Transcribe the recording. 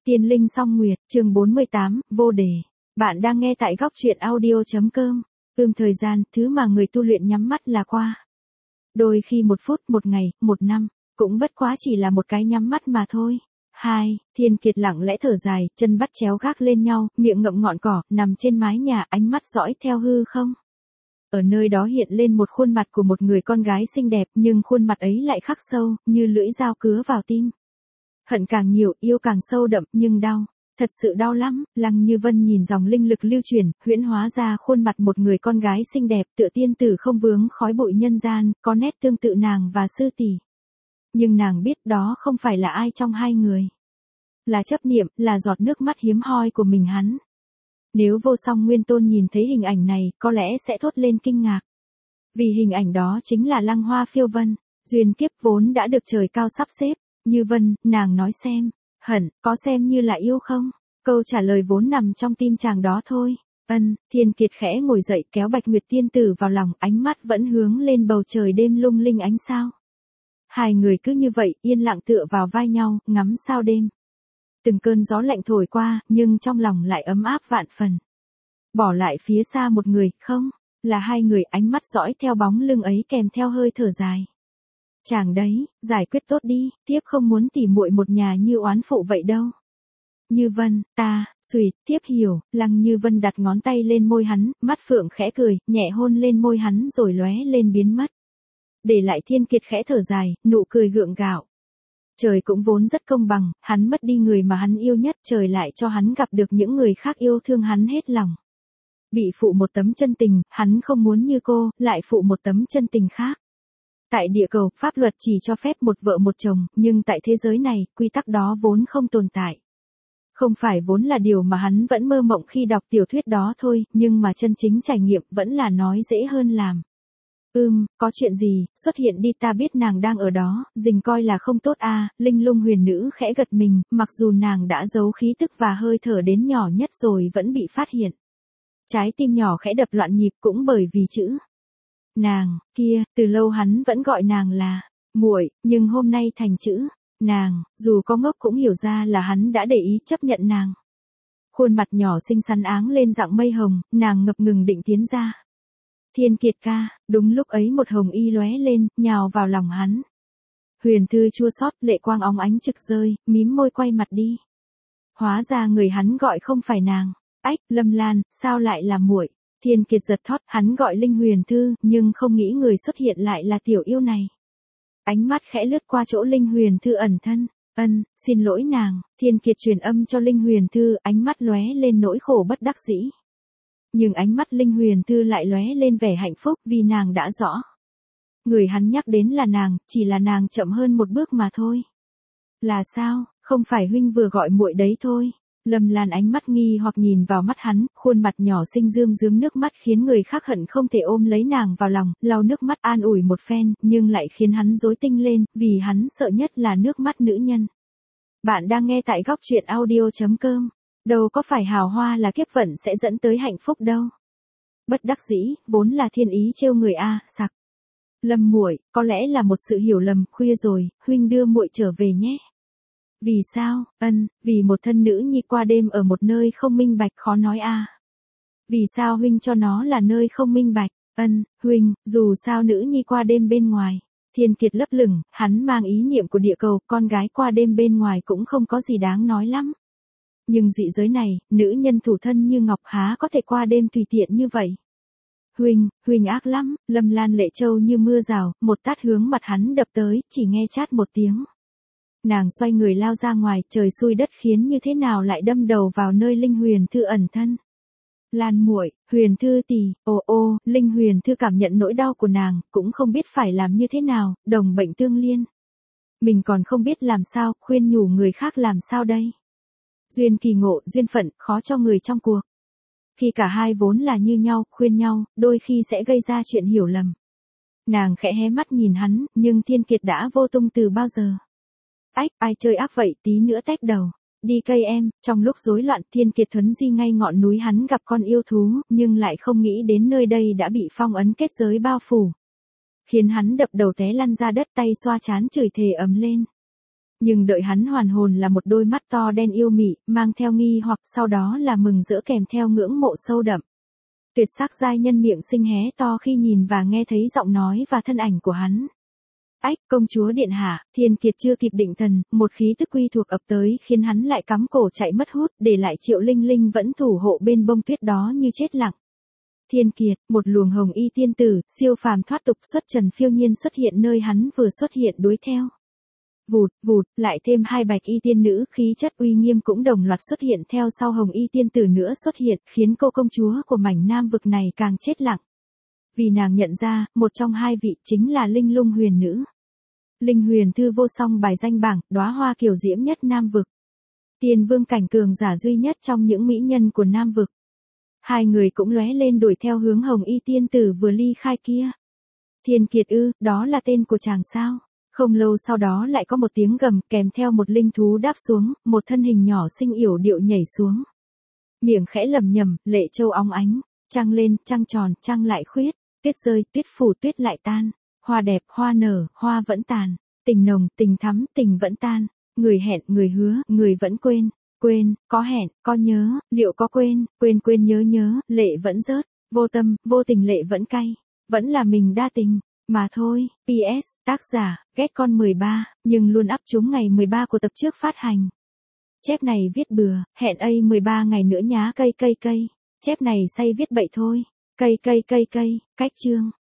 Tiên linh song nguyệt, chương 48, vô đề. Bạn đang nghe tại góc truyện audio.com. Thời gian, thứ mà người tu luyện nhắm mắt là qua. Đôi khi 1 phút, 1 ngày, 1 năm, cũng bất quá chỉ là một cái nhắm mắt mà thôi. 2. Thiên Kiệt lặng lẽ thở dài, chân bắt chéo gác lên nhau, miệng ngậm ngọn cỏ, nằm trên mái nhà, ánh mắt dõi theo hư không. Ở nơi đó hiện lên một khuôn mặt của một người con gái xinh đẹp, nhưng khuôn mặt ấy lại khắc sâu, như lưỡi dao cứa vào tim. Hận càng nhiều, yêu càng sâu đậm, nhưng đau. Thật sự đau lắm. Lăng Như Vân nhìn dòng linh lực lưu chuyển, huyễn hóa ra khuôn mặt một người con gái xinh đẹp, tựa tiên tử không vướng khói bụi nhân gian, có nét tương tự nàng và sư tỷ. Nhưng nàng biết đó không phải là ai trong hai người. Là chấp niệm, là giọt nước mắt hiếm hoi của mình hắn. Nếu Vô Song Nguyên Tôn nhìn thấy hình ảnh này, có lẽ sẽ thốt lên kinh ngạc. Vì hình ảnh đó chính là Lăng Hoa Phiêu Vân, duyên kiếp vốn đã được trời cao sắp xếp. Như Vân, nàng nói xem, hận, có xem như là yêu không? Câu trả lời vốn nằm trong tim chàng đó thôi. Thiên Kiệt khẽ ngồi dậy kéo Bạch Nguyệt tiên tử vào lòng, ánh mắt vẫn hướng lên bầu trời đêm lung linh ánh sao. Hai người cứ như vậy, yên lặng tựa vào vai nhau, ngắm sao đêm. Từng cơn gió lạnh thổi qua, nhưng trong lòng lại ấm áp vạn phần. Bỏ lại phía xa một người, không, là hai người, ánh mắt dõi theo bóng lưng ấy kèm theo hơi thở dài. Chàng đấy, giải quyết tốt đi, thiếp không muốn tỉ muội một nhà như oán phụ vậy đâu. Như Vân, thiếp hiểu. Lăng Như Vân đặt ngón tay lên môi hắn, mắt phượng khẽ cười, nhẹ hôn lên môi hắn rồi lóe lên biến mất. Để lại Thiên Kiệt khẽ thở dài, nụ cười gượng gạo. Trời cũng vốn rất công bằng, hắn mất đi người mà hắn yêu nhất, trời lại cho hắn gặp được những người khác yêu thương hắn hết lòng. Bị phụ một tấm chân tình, hắn không muốn như cô, lại phụ một tấm chân tình khác. Tại địa cầu, pháp luật chỉ cho phép một vợ một chồng, nhưng tại thế giới này, quy tắc đó vốn không tồn tại. Không phải vốn là điều mà hắn vẫn mơ mộng khi đọc tiểu thuyết đó thôi, nhưng mà chân chính trải nghiệm vẫn là nói dễ hơn làm. Có chuyện gì, xuất hiện đi, ta biết nàng đang ở đó, dình coi là không tốt à, Linh Lung huyền nữ khẽ gật mình, mặc dù nàng đã giấu khí tức và hơi thở đến nhỏ nhất rồi vẫn bị phát hiện. Trái tim nhỏ khẽ đập loạn nhịp cũng bởi vì chữ nàng kia, từ lâu hắn vẫn gọi nàng là muội, nhưng hôm nay thành chữ nàng, dù có ngốc cũng hiểu ra là hắn đã để ý chấp nhận nàng. Khuôn mặt nhỏ xinh xắn áng lên dạng mây hồng, nàng ngập ngừng định tiến ra. Thiên Kiệt ca, đúng lúc ấy một hồng y lóe lên, nhào vào lòng hắn. Huyền Thư chua xót, lệ quang óng ánh trực rơi, mím môi quay mặt đi. Hóa ra người hắn gọi không phải nàng. Ách, Lâm Lan, sao lại là muội? Thiên Kiệt giật thót, hắn gọi Linh Huyền Thư, nhưng không nghĩ người xuất hiện lại là tiểu yêu này. Ánh mắt khẽ lướt qua chỗ Linh Huyền Thư ẩn thân. Xin lỗi nàng. Thiên Kiệt truyền âm cho Linh Huyền Thư, ánh mắt lóe lên nỗi khổ bất đắc dĩ. Nhưng ánh mắt Linh Huyền Thư lại lóe lên vẻ hạnh phúc vì nàng đã rõ. Người hắn nhắc đến là nàng, chỉ là nàng chậm hơn một bước mà thôi. Là sao, không phải huynh vừa gọi muội đấy thôi. Lâm Lan ánh mắt nghi hoặc nhìn vào mắt hắn, khuôn mặt nhỏ xinh rơm rớm nước mắt khiến người khác hận không thể ôm lấy nàng vào lòng, lau nước mắt an ủi một phen, nhưng lại khiến hắn rối tinh lên, vì hắn sợ nhất là nước mắt nữ nhân. Bạn đang nghe tại góc truyện audio.com. Đâu có phải hào hoa là kiếp vận sẽ dẫn tới hạnh phúc đâu. Bất đắc dĩ, vốn là thiên ý trêu người a, sặc. Lâm muội, có lẽ là một sự hiểu lầm, khuya rồi, huynh đưa muội trở về nhé. Vì sao? Vì một thân nữ nhi qua đêm ở một nơi không minh bạch, khó nói a. Vì sao huynh cho nó là nơi không minh bạch? Huynh, dù sao nữ nhi qua đêm bên ngoài. Thiên Kiệt lấp lửng, hắn mang ý niệm của địa cầu, con gái qua đêm bên ngoài cũng không có gì đáng nói lắm. Nhưng dị giới này, nữ nhân thủ thân như ngọc há có thể qua đêm tùy tiện như vậy. Huynh ác lắm. Lâm Lan lệ trâu như mưa rào, một tát hướng mặt hắn đập tới, chỉ nghe chát một tiếng. Nàng xoay người lao ra ngoài, trời xui đất khiến như thế nào lại đâm đầu vào nơi Linh Huyền Thư ẩn thân. Lan muội, Huyền Thư tỷ, Linh Huyền Thư cảm nhận nỗi đau của nàng, cũng không biết phải làm như thế nào, đồng bệnh tương liên. Mình còn không biết làm sao, khuyên nhủ người khác làm sao đây. Duyên kỳ ngộ, duyên phận, khó cho người trong cuộc. Khi cả hai vốn là như nhau, khuyên nhau, đôi khi sẽ gây ra chuyện hiểu lầm. Nàng khẽ hé mắt nhìn hắn, nhưng Thiên Kiệt đã vô tung từ bao giờ. Ách, ai chơi ác vậy, tí nữa tách đầu. Đi cây em. Trong lúc rối loạn, Thiên Kiệt thuấn di ngay ngọn núi hắn gặp con yêu thú, nhưng lại không nghĩ đến nơi đây đã bị phong ấn kết giới bao phủ. Khiến hắn đập đầu té lăn ra đất, tay xoa trán chửi thề ầm lên. Nhưng đợi hắn hoàn hồn là một đôi mắt to đen yêu mị, mang theo nghi hoặc sau đó là mừng rỡ kèm theo ngưỡng mộ sâu đậm. Tuyệt sắc giai nhân miệng xinh hé to khi nhìn và nghe thấy giọng nói và thân ảnh của hắn. Ách, công chúa điện hạ, Thiên Kiệt chưa kịp định thần, một khí tức quy thuộc ập tới khiến hắn lại cắm cổ chạy mất hút, để lại Triệu Linh Linh vẫn thủ hộ bên bông tuyết đó như chết lặng. Thiên Kiệt, một luồng hồng y tiên tử, siêu phàm thoát tục xuất trần phiêu nhiên xuất hiện nơi hắn vừa xuất hiện đuổi theo. Vụt, vụt, lại thêm hai bạch y tiên nữ khí chất uy nghiêm cũng đồng loạt xuất hiện theo sau hồng y tiên tử nữa xuất hiện, khiến cô công chúa của mảnh nam vực này càng chết lặng. Vì nàng nhận ra, một trong hai vị chính là Linh Lung huyền nữ. Linh huyền thư vô song bài danh bảng, đóa hoa kiều diễm nhất nam vực. Tiên vương cảnh cường giả duy nhất trong những mỹ nhân của nam vực. Hai người cũng lóe lên đuổi theo hướng hồng y tiên tử vừa ly khai kia. Thiên Kiệt ư, đó là tên của chàng sao? Không lâu sau đó lại có một tiếng gầm kèm theo một linh thú đáp xuống, một thân hình nhỏ xinh yểu điệu nhảy xuống. Miệng khẽ lẩm nhẩm, lệ châu óng ánh, trăng lên, trăng tròn, trăng lại khuyết, tuyết rơi, tuyết phủ, tuyết lại tan, hoa đẹp, hoa nở, hoa vẫn tàn, tình nồng, tình thắm, tình vẫn tan, người hẹn, người hứa, người vẫn quên, quên, có hẹn, có nhớ, liệu có quên, quên quên nhớ nhớ, lệ vẫn rớt, vô tâm, vô tình lệ vẫn cay, vẫn là mình đa tình. Mà thôi, PS, tác giả, ghét con 13, nhưng luôn up chúng ngày 13 của tập trước phát hành. Chép này viết bừa, hẹn A 13 ngày nữa nhá cây cây cây. Chép này say viết bậy thôi. Cây cây cây cây, cách chương.